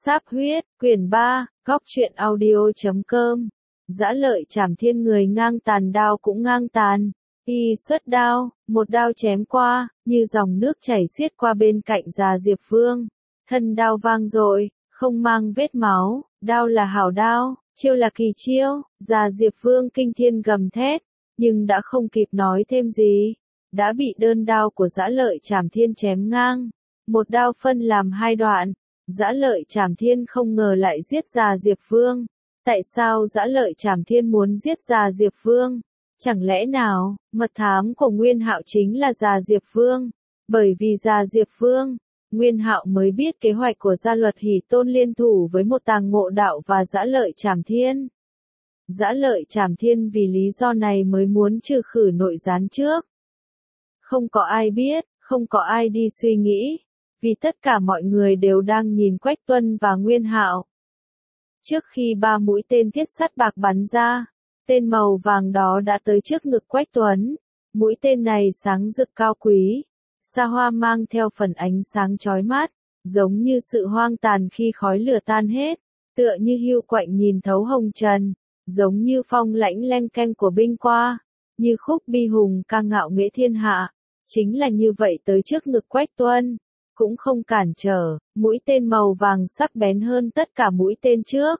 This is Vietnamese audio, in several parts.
Sáp huyết, quyển 3, góc truyện audio.com. Dã lợi trảm thiên, người ngang tàn đao cũng ngang tàn. Y xuất đao, một đao chém qua, như dòng nước chảy xiết qua bên cạnh Già Diệp Vương. Thân đao vang dội, không mang vết máu, đao là hảo đao, chiêu là kỳ chiêu. Già Diệp Vương kinh thiên gầm thét, nhưng đã không kịp nói thêm gì, đã bị đơn đao của dã lợi trảm thiên chém ngang. Một đao phân làm hai đoạn. Dã lợi trảm thiên không ngờ lại giết Già Diệp Vương. Tại sao dã lợi trảm thiên muốn giết Già Diệp Vương? Chẳng lẽ nào, mật thám của Nguyên Hạo chính là Già Diệp Vương? Bởi vì Già Diệp Vương, Nguyên Hạo mới biết kế hoạch của Gia Luật Hỷ Tôn liên thủ với một Tàng Ngộ Đạo và dã lợi trảm thiên. Dã lợi trảm thiên vì lý do này mới muốn trừ khử nội gián trước. Không có ai biết, không có ai đi suy nghĩ, vì tất cả mọi người đều đang nhìn Quách Tuân và Nguyên Hạo. Trước khi 3 mũi tên thiết sắt bạc bắn ra, tên màu vàng đó đã tới trước ngực Quách Tuấn. Mũi tên này sáng rực cao quý, xa hoa, mang theo phần ánh sáng chói mắt, giống như sự hoang tàn khi khói lửa tan hết, tựa như hiu quạnh nhìn thấu hồng trần, giống như phong lãnh leng keng của binh qua, như khúc bi hùng ca ngạo nghễ thiên hạ. Chính là như vậy tới trước ngực Quách Tuân, cũng không cản trở, mũi tên màu vàng sắc bén hơn tất cả mũi tên trước.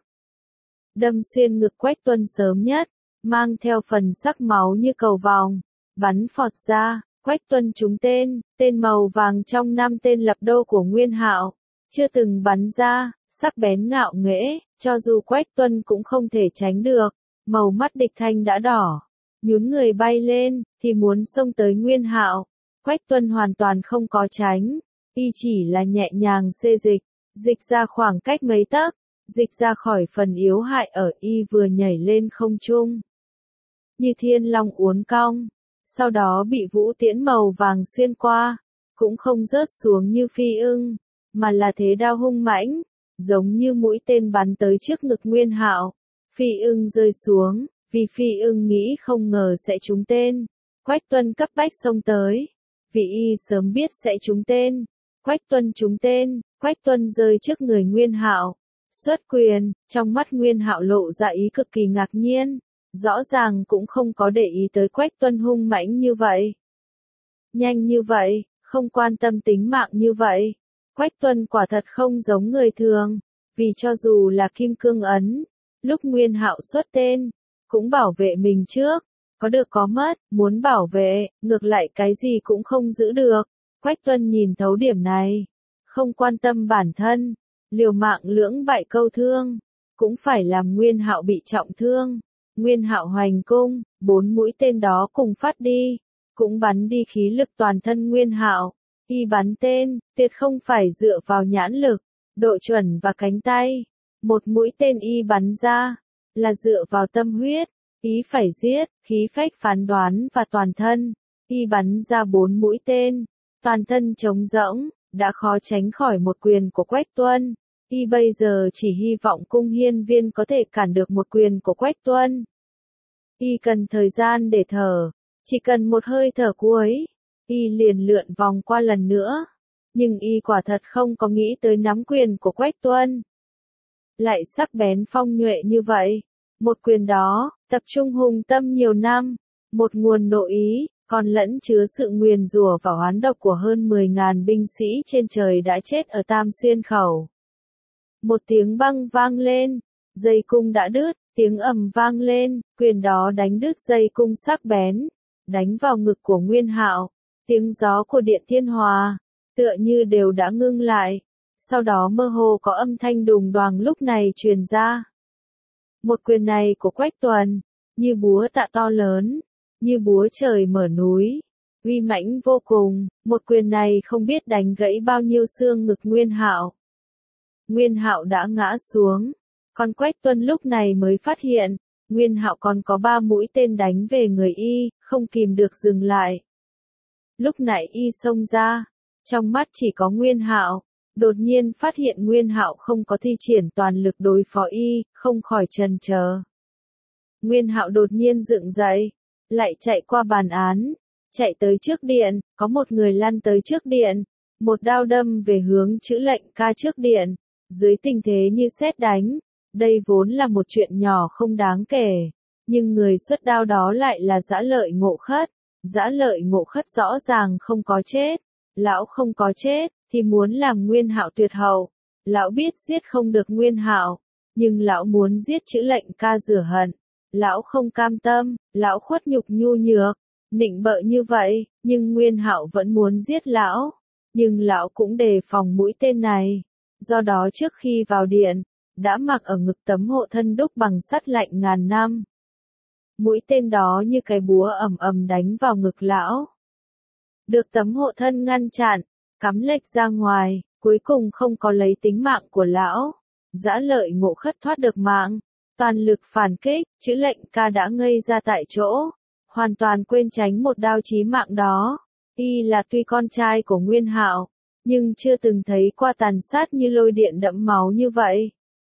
Đâm xuyên ngực Quách Tuân sớm nhất, mang theo phần sắc máu như cầu vòng, bắn phọt ra. Quách Tuân trúng tên, tên màu vàng trong 5 tên lập đô của Nguyên Hạo, chưa từng bắn ra, sắc bén ngạo nghễ, cho dù Quách Tuân cũng không thể tránh được. Màu mắt địch thanh đã đỏ, nhún người bay lên, thì muốn xông tới Nguyên Hạo. Quách Tuân hoàn toàn không có tránh, y chỉ là nhẹ nhàng xê dịch ra khoảng cách mấy tấc, dịch ra khỏi phần yếu hại ở y, vừa nhảy lên không trung. Như thiên long uốn cong, sau đó bị vũ tiễn màu vàng xuyên qua, cũng không rớt xuống như phi ưng, mà là thế đao hung mãnh, giống như mũi tên bắn tới trước ngực Nguyên Hạo. Phi ưng rơi xuống, vì phi ưng nghĩ không ngờ sẽ trúng tên. Quách Tuân cấp bách xông tới, vì y sớm biết sẽ trúng tên. Quách Tuân trúng tên, Quách Tuân rơi trước người Nguyên Hạo, xuất quyền, trong mắt Nguyên Hạo lộ ra ý cực kỳ ngạc nhiên, rõ ràng cũng không có để ý tới Quách Tuân hung mãnh như vậy. Nhanh như vậy, không quan tâm tính mạng như vậy. Quách Tuân quả thật không giống người thường, vì cho dù là kim cương ấn, lúc Nguyên Hạo xuất tên, cũng bảo vệ mình trước, có được có mất, muốn bảo vệ, ngược lại cái gì cũng không giữ được. Quách Tuân nhìn thấu điểm này, không quan tâm bản thân, liều mạng lưỡng bại câu thương, cũng phải làm Nguyên Hạo bị trọng thương. Nguyên Hạo hoành cung, 4 mũi tên đó cùng phát đi, cũng bắn đi khí lực toàn thân Nguyên Hạo. Y bắn tên, tuyệt không phải dựa vào nhãn lực, độ chuẩn và cánh tay. Một mũi tên y bắn ra, là dựa vào tâm huyết, ý phải giết, khí phách phán đoán và toàn thân. Y bắn ra 4 mũi tên, toàn thân trống rỗng, đã khó tránh khỏi một quyền của Quách Tuân. Y bây giờ chỉ hy vọng cung hiên viên có thể cản được một quyền của Quách Tuân. Y cần thời gian để thở, chỉ cần một hơi thở cuối, y liền lượn vòng qua lần nữa. Nhưng y quả thật không có nghĩ tới nắm quyền của Quách Tuân lại sắc bén phong nhuệ như vậy. Một quyền đó, tập trung hùng tâm nhiều năm, một nguồn nội ý, còn lẫn chứa sự nguyền rủa và oán độc của hơn 10.000 binh sĩ trên trời đã chết ở Tam Xuyên Khẩu. Một tiếng băng vang lên, dây cung đã đứt, tiếng ầm vang lên, quyền đó đánh đứt dây cung sắc bén, đánh vào ngực của Nguyên Hạo. Tiếng gió của Điện Thiên Hòa, tựa như đều đã ngưng lại, sau đó mơ hồ có âm thanh đùng đoàng lúc này truyền ra. Một quyền này của Quách Tuân, như búa tạ to lớn, như búa trời mở núi, uy mãnh vô cùng. Một quyền này không biết đánh gãy bao nhiêu xương ngực Nguyên Hạo. Nguyên Hạo đã ngã xuống, còn Quách Tuân lúc này mới phát hiện, Nguyên Hạo còn có 3 mũi tên đánh về người y, không kìm được dừng lại. Lúc nãy y xông ra, trong mắt chỉ có Nguyên Hạo, đột nhiên phát hiện Nguyên Hạo không có thi triển toàn lực đối phó y, không khỏi chần chờ. Nguyên Hạo đột nhiên dựng dậy, lại chạy qua bàn án, chạy tới trước điện, có một người lăn tới trước điện, một đao đâm về hướng chữ lệnh ca trước điện, Dưới tình thế như sét đánh, đây vốn là một chuyện nhỏ không đáng kể, nhưng người xuất đao đó lại là Dã Lợi Ngộ Khất. Dã Lợi Ngộ Khất rõ ràng không có chết, lão không có chết, thì muốn làm Nguyên Hạo tuyệt hậu. Lão biết giết không được Nguyên Hạo, nhưng lão muốn giết Chữ Lệnh Ca rửa hận. Lão không cam tâm, lão khuất nhục nhu nhược, nịnh bợ như vậy, nhưng Nguyên Hạo vẫn muốn giết lão. Nhưng lão cũng đề phòng mũi tên này, do đó trước khi vào điện, đã mặc ở ngực tấm hộ thân đúc bằng sắt lạnh ngàn năm. Mũi tên đó như cái búa ầm ầm đánh vào ngực lão. Được tấm hộ thân ngăn chặn, cắm lệch ra ngoài, cuối cùng không có lấy tính mạng của lão. Dã Lợi Ngộ Khất thoát được mạng, toàn lực phản kích, Chữ Lệnh Ca đã ngây ra tại chỗ, hoàn toàn quên tránh một đao chí mạng đó. Y là tuy con trai của Nguyên Hạo, nhưng chưa từng thấy qua tàn sát như lôi điện đẫm máu như vậy.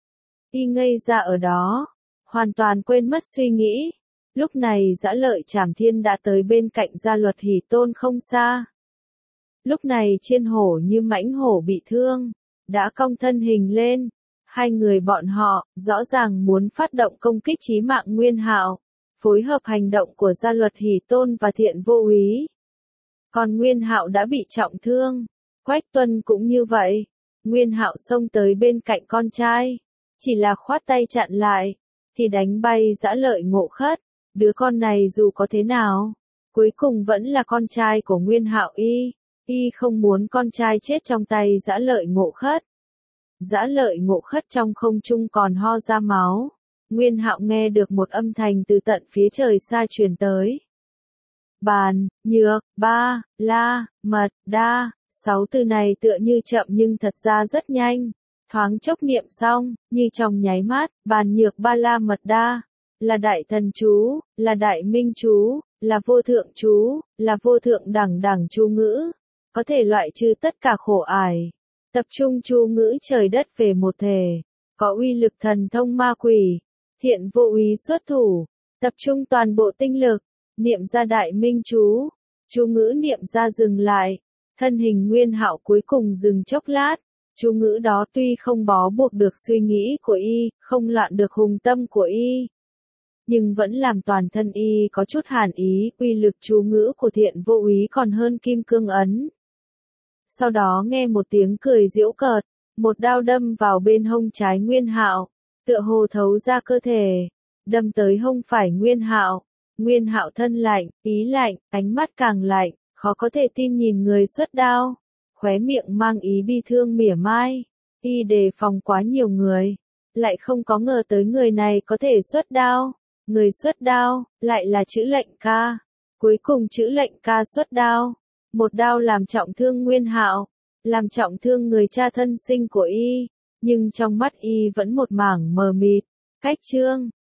Y ngây ra ở đó, hoàn toàn quên mất suy nghĩ. Lúc này Dã Lợi Trảm Thiên đã tới bên cạnh Gia Luật Hỷ Tôn không xa. Lúc này Chiên Hổ như mãnh hổ bị thương, đã cong thân hình lên. Hai người bọn họ, rõ ràng muốn phát động công kích chí mạng Nguyên Hạo, phối hợp hành động của Gia Luật Hỷ Tôn và Thiện Vô Úy. Còn Nguyên Hạo đã bị trọng thương, Quách Tuân cũng như vậy. Nguyên Hạo xông tới bên cạnh con trai, chỉ là khoát tay chặn lại, thì đánh bay Dã Lợi Ngộ Khất. Đứa con này dù có thế nào, cuối cùng vẫn là con trai của Nguyên Hạo y không muốn con trai chết trong tay Dã Lợi Ngộ Khất. Dã Lợi Ngộ Khất trong không trung còn ho ra máu. Nguyên Hạo nghe được một âm thanh từ tận phía trời xa truyền tới. Bàn, nhược, ba, la, mật, đa, 6 từ này tựa như chậm nhưng thật ra rất nhanh. Thoáng chốc niệm xong, như trong nháy mắt, bàn nhược ba la mật đa, là đại thần chú, là đại minh chú, là vô thượng chú, là vô thượng đẳng đẳng chú ngữ, có thể loại trừ tất cả khổ ải. Tập trung chú ngữ trời đất về một thể, có uy lực thần thông ma quỷ. Thiện Vô Úy xuất thủ, tập trung toàn bộ tinh lực, niệm ra đại minh chú, chú ngữ niệm ra dừng lại, thân hình Nguyên Hạo cuối cùng dừng chốc lát. Chú ngữ đó tuy không bó buộc được suy nghĩ của y, không loạn được hùng tâm của y, nhưng vẫn làm toàn thân y có chút hàn ý. Uy lực chú ngữ của Thiện Vô Úy còn hơn kim cương ấn. Sau đó nghe một tiếng cười giễu cợt, một đao đâm vào bên hông trái Nguyên Hạo, tựa hồ thấu ra cơ thể, đâm tới hông phải Nguyên Hạo. Nguyên Hạo thân lạnh, ý lạnh, ánh mắt càng lạnh, khó có thể tin nhìn người xuất đao, khóe miệng mang ý bi thương mỉa mai. Y đề phòng quá nhiều người, lại không có ngờ tới người này có thể xuất đao. Người xuất đao, lại là Chữ Lệnh Ca. Cuối cùng Chữ Lệnh Ca xuất đao, một đao làm trọng thương Nguyên Hạo, làm trọng thương người cha thân sinh của y, nhưng trong mắt y vẫn một mảng mờ mịt. Cách chương